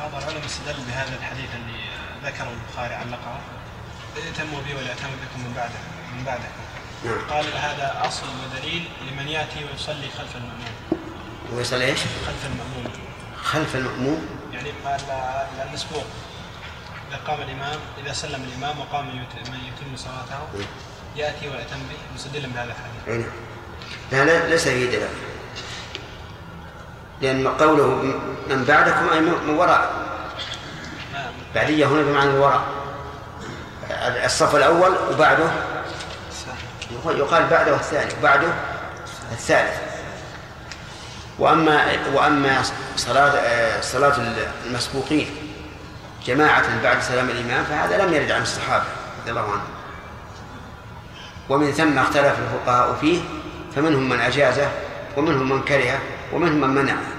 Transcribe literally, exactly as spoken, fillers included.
بعض العلماء استدل بهذا الحديث اللي ذكره البخاري علقه: ائتموا بي ولا ائتموا بكم من بعده من بعده. نعم. قال هذا أصل ودليل لمن يأتي ويصلي خلف المأموم. ويصلي إيش؟ خلف المأموم. خلف المأموم. يعني قال المسبوق إذا قام الإمام، إذا سلم الإمام وقام من يتم صلاته يأتي ويأتم به مستدلا بهذا الحديث. لا ليس فيه دليل، لأن قوله من بعدكم أي من وراء. بعدية هنا بمعنى الوراء، الصف الأول وبعده يقال بعده الثاني وبعده الثالث. وأما وأما صلاة صلاة المسبوقين جماعة بعد سلام الإمام فهذا لم يرد عن الصحابة رضي الله عنهم، ومن ثم اختلف الفقهاء فيه، فمنهم من أجازه ومنهم من كرهه ومنهم من منعه.